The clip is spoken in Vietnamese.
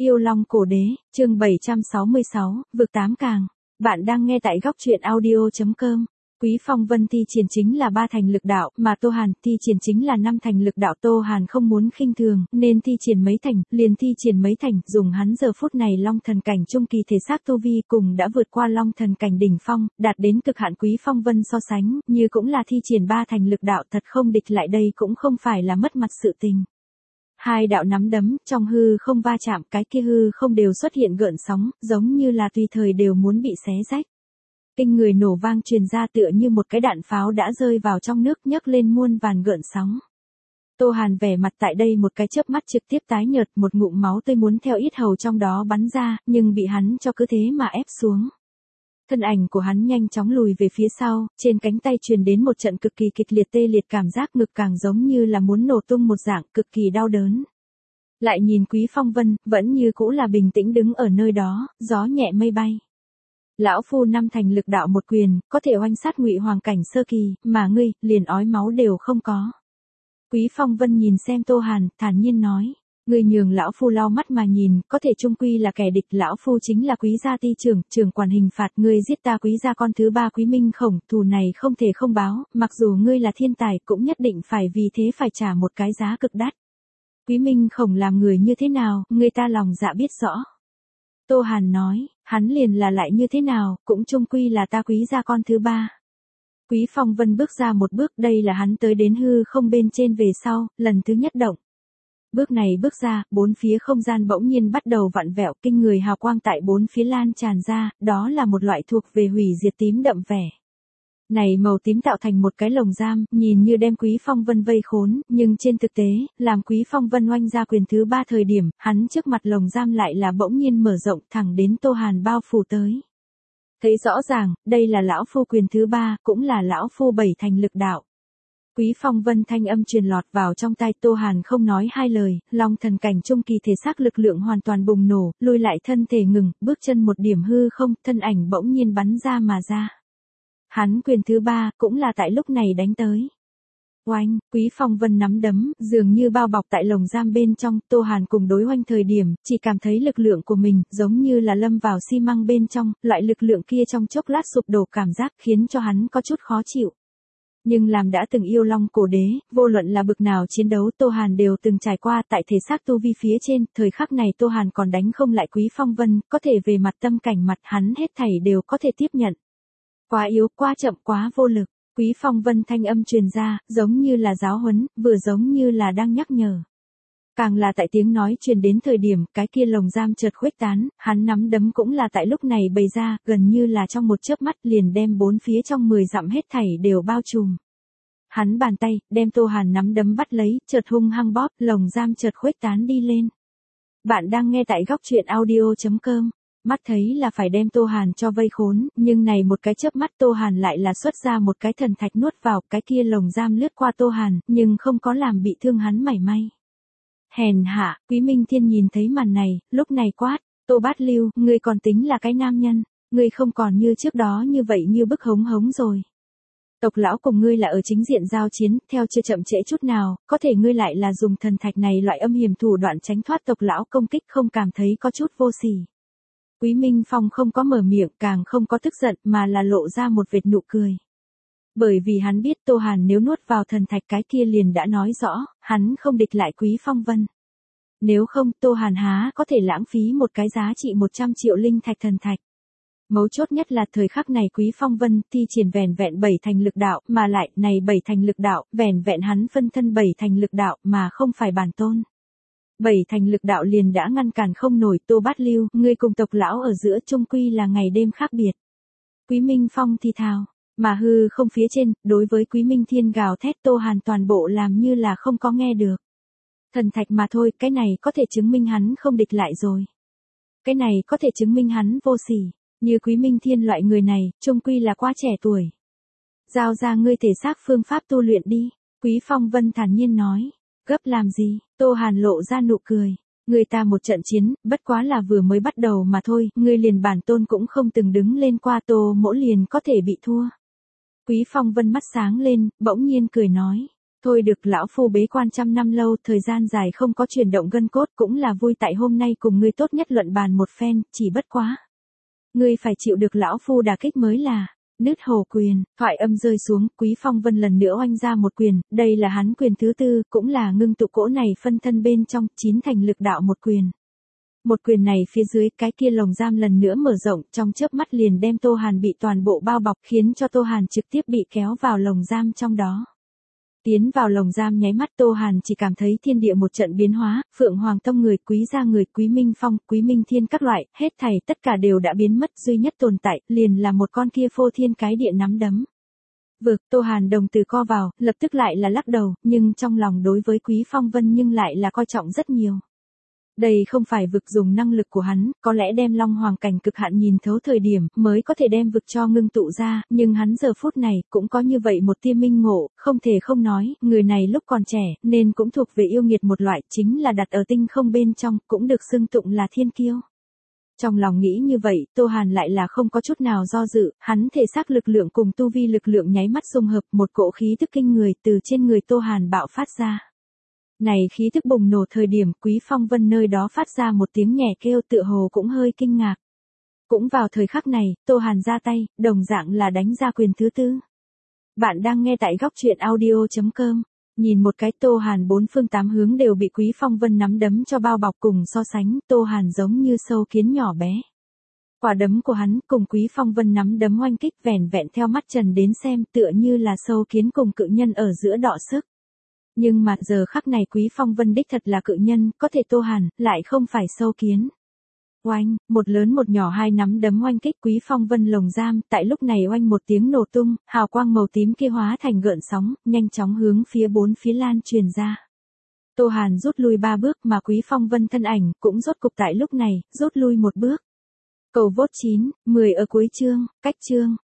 Yêu Long Cổ Đế, chương 766, vực 8 càng. Bạn đang nghe tại góc truyện audio.com. Quý Phong Vân thi triển chính là 3 thành lực đạo, mà Tô Hàn thi triển chính là 5 thành lực đạo. Tô Hàn không muốn khinh thường, nên thi triển mấy thành, liền thi triển mấy thành, dùng hắn giờ phút này Long thần cảnh trung kỳ thể xác tu vi cùng đã vượt qua Long thần cảnh đỉnh phong, đạt đến cực hạn. Quý Phong Vân so sánh, như cũng là thi triển 3 thành lực đạo, thật không địch lại đây cũng không phải là mất mặt sự tình. Hai đạo nắm đấm, trong hư không va chạm, cái kia hư không đều xuất hiện gợn sóng, giống như là tùy thời đều muốn bị xé rách. Kinh người nổ vang truyền ra tựa như một cái đạn pháo đã rơi vào trong nước, nhấc lên muôn vàn gợn sóng. Tô Hàn vẻ mặt tại đây một cái chớp mắt trực tiếp tái nhợt, một ngụm máu tươi muốn theo yết hầu trong đó bắn ra, nhưng bị hắn cho cứ thế mà ép xuống. Thân ảnh của hắn nhanh chóng lùi về phía sau, trên cánh tay truyền đến một trận cực kỳ kịch liệt tê liệt cảm giác, ngực càng giống như là muốn nổ tung một dạng, cực kỳ đau đớn. Lại nhìn Quý Phong Vân, vẫn như cũ là bình tĩnh đứng ở nơi đó, gió nhẹ mây bay. Lão phu 5 thành lực đạo một quyền, có thể oanh sát Ngụy Hoàng cảnh sơ kỳ, mà ngươi, liền ói máu đều không có. Quý Phong Vân nhìn xem Tô Hàn, thản nhiên nói. Ngươi nhường lão phu lau mắt mà nhìn, có thể chung quy là kẻ địch. Lão phu chính là Quý gia ti trưởng, trưởng quản hình phạt. Ngươi giết ta Quý gia con thứ 3 Quý Minh Khổng, thù này không thể không báo, mặc dù ngươi là thiên tài cũng nhất định phải vì thế phải trả một cái giá cực đắt. Quý Minh Khổng làm người như thế nào, người ta lòng dạ biết rõ. Tô Hàn nói, hắn liền là lại như thế nào, cũng chung quy là ta Quý gia con thứ 3. Quý Phong Vân bước ra một bước, đây là hắn tới đến hư không bên trên về sau, lần thứ nhất động. Bước này bước ra, bốn phía không gian bỗng nhiên bắt đầu vặn vẹo, kinh người hào quang tại bốn phía lan tràn ra, đó là một loại thuộc về hủy diệt tím đậm vẻ. Này màu tím tạo thành một cái lồng giam, nhìn như đem Quý Phong Vân vây khốn, nhưng trên thực tế, làm Quý Phong Vân oanh ra quyền thứ 3 thời điểm, hắn trước mặt lồng giam lại là bỗng nhiên mở rộng thẳng đến Tô Hàn bao phủ tới. Thấy rõ ràng, đây là lão phu quyền thứ 3, cũng là lão phu 7 thành lực đạo. Quý Phong Vân thanh âm truyền lọt vào trong tai Tô Hàn không nói hai lời, Long thần cảnh trung kỳ thể xác lực lượng hoàn toàn bùng nổ, lùi lại thân thể ngừng, bước chân một điểm hư không, thân ảnh bỗng nhiên bắn ra mà ra. Hắn quyền thứ 3 cũng là tại lúc này đánh tới. Oanh, Quý Phong Vân nắm đấm, dường như bao bọc tại lồng giam bên trong. Tô Hàn cùng đối oanh thời điểm, chỉ cảm thấy lực lượng của mình giống như là lâm vào xi măng bên trong, loại lực lượng kia trong chốc lát sụp đổ cảm giác khiến cho hắn có chút khó chịu. Nhưng làm đã từng yêu Long Cổ Đế, vô luận là bực nào chiến đấu Tô Hàn đều từng trải qua. Tại thể xác tu vi phía trên, thời khắc này Tô Hàn còn đánh không lại Quý Phong Vân, có thể về mặt tâm cảnh mặt hắn hết thảy đều có thể tiếp nhận. Quá yếu, quá chậm, quá vô lực. Quý Phong Vân thanh âm truyền ra, giống như là giáo huấn, vừa giống như là đang nhắc nhở. Càng là tại tiếng nói truyền đến thời điểm, cái kia lồng giam chợt khuếch tán, hắn nắm đấm cũng là tại lúc này bày ra, gần như là trong một chớp mắt liền đem bốn phía trong 10 dặm hết thảy đều bao trùm. Hắn bàn tay, đem Tô Hàn nắm đấm bắt lấy, chợt hung hăng bóp, lồng giam chợt khuếch tán đi lên. Bạn đang nghe tại góc truyện audio.com. Mắt thấy là phải đem Tô Hàn cho vây khốn, nhưng này một cái chớp mắt Tô Hàn lại là xuất ra một cái thần thạch nuốt vào, cái kia lồng giam lướt qua Tô Hàn, nhưng không có làm bị thương hắn mảy may. Hèn hạ, Quý Minh Thiên nhìn thấy màn này, lúc này quát, Tô Bát Lưu, ngươi còn tính là cái nam nhân, ngươi không còn như trước đó như vậy như bức hống hống rồi. Tộc lão cùng ngươi là ở chính diện giao chiến, theo chưa chậm trễ chút nào, có thể ngươi lại là dùng thần thạch này loại âm hiểm thủ đoạn tránh thoát tộc lão công kích, không cảm thấy có chút vô sỉ. Quý Minh Phong không có mở miệng, càng không có tức giận, mà là lộ ra một vệt nụ cười. Bởi vì hắn biết Tô Hàn nếu nuốt vào thần thạch cái kia liền đã nói rõ, hắn không địch lại Quý Phong Vân. Nếu không, Tô Hàn há có thể lãng phí một cái giá trị 100 triệu linh thạch thần thạch. Mấu chốt nhất là thời khắc này Quý Phong Vân thi triển vẻn vẹn 7 thành lực đạo, mà lại, này 7 thành lực đạo, vẻn vẹn hắn phân thân 7 thành lực đạo, mà không phải bản tôn. 7 thành lực đạo liền đã ngăn cản không nổi. Tô Bát Lưu, ngươi cùng tộc lão ở giữa chung quy là ngày đêm khác biệt. Quý Minh Phong thì thào, mà hư không phía trên, đối với Quý Minh Thiên gào thét Tô Hàn toàn bộ làm như là không có nghe được. Thần thạch mà thôi, cái này có thể chứng minh hắn không địch lại rồi. Cái này có thể chứng minh hắn vô sỉ, như Quý Minh Thiên loại người này, chung quy là quá trẻ tuổi. Giao ra ngươi thể xác phương pháp tu luyện đi, Quý Phong Vân thản nhiên nói. Gấp làm gì? Tô Hàn lộ ra nụ cười. Người ta một trận chiến, bất quá là vừa mới bắt đầu mà thôi, ngươi liền bản tôn cũng không từng đứng lên qua, Tô Mỗ liền có thể bị thua. Quý Phong Vân mắt sáng lên, bỗng nhiên cười nói. Thôi được, lão phu bế quan trăm năm lâu, thời gian dài không có chuyển động gân cốt, cũng là vui tại hôm nay cùng ngươi tốt nhất luận bàn một phen, chỉ bất quá. Ngươi phải chịu được lão phu đả kích mới là. Nứt hổ quyền, thoại âm rơi xuống, Quý Phong Vân lần nữa oanh ra một quyền, đây là hắn quyền thứ tư, cũng là ngưng tụ cỗ này phân thân bên trong, 9 thành lực đạo một quyền. Một quyền này phía dưới, cái kia lồng giam lần nữa mở rộng, trong chớp mắt liền đem Tô Hàn bị toàn bộ bao bọc, khiến cho Tô Hàn trực tiếp bị kéo vào lồng giam trong đó. Tiến vào lồng giam nháy mắt, Tô Hàn chỉ cảm thấy thiên địa một trận biến hóa, Phượng Hoàng tông người, Quý gia người, Quý Minh Phong, Quý Minh Thiên các loại, hết thảy tất cả đều đã biến mất, duy nhất tồn tại, liền là một con kia phô thiên cái địa nắm đấm. Vực, Tô Hàn đồng từ co vào, lập tức lại là lắc đầu, nhưng trong lòng đối với Quý Phong Vân nhưng lại là coi trọng rất nhiều. Đây không phải vực dùng năng lực của hắn, có lẽ đem Long Hoàng cảnh cực hạn nhìn thấu thời điểm mới có thể đem vực cho ngưng tụ ra, nhưng hắn giờ phút này cũng có như vậy một tia minh ngộ, không thể không nói, người này lúc còn trẻ nên cũng thuộc về yêu nghiệt một loại, chính là đặt ở tinh không bên trong, cũng được xưng tụng là thiên kiêu. Trong lòng nghĩ như vậy, Tô Hàn lại là không có chút nào do dự, hắn thể xác lực lượng cùng tu vi lực lượng nháy mắt xung hợp, một cỗ khí tức kinh người từ trên người Tô Hàn bạo phát ra. Này khí thức bùng nổ thời điểm, Quý Phong Vân nơi đó phát ra một tiếng nhẹ kêu, tựa hồ cũng hơi kinh ngạc. Cũng vào thời khắc này, Tô Hàn ra tay, đồng dạng là đánh ra quyền thứ tư. Bạn đang nghe tại góc truyện audio.com. Nhìn một cái, Tô Hàn bốn phương tám hướng đều bị Quý Phong Vân nắm đấm cho bao bọc, cùng so sánh, Tô Hàn giống như sâu kiến nhỏ bé. Quả đấm của hắn cùng Quý Phong Vân nắm đấm oanh kích, vẻn vẹn theo mắt trần đến xem, tựa như là sâu kiến cùng cự nhân ở giữa đọ sức. Nhưng mà giờ khắc này Quý Phong Vân đích thật là cự nhân, có thể Tô Hàn lại không phải sâu kiến. Oanh, một lớn một nhỏ hai nắm đấm oanh kích Quý Phong Vân lồng giam, tại lúc này oanh một tiếng nổ tung, hào quang màu tím kia hóa thành gợn sóng, nhanh chóng hướng phía bốn phía lan truyền ra. Tô Hàn rút lui 3 bước, mà Quý Phong Vân thân ảnh cũng rốt cục tại lúc này rút lui một bước. Cầu vote 9, 10 ở cuối chương, cách chương.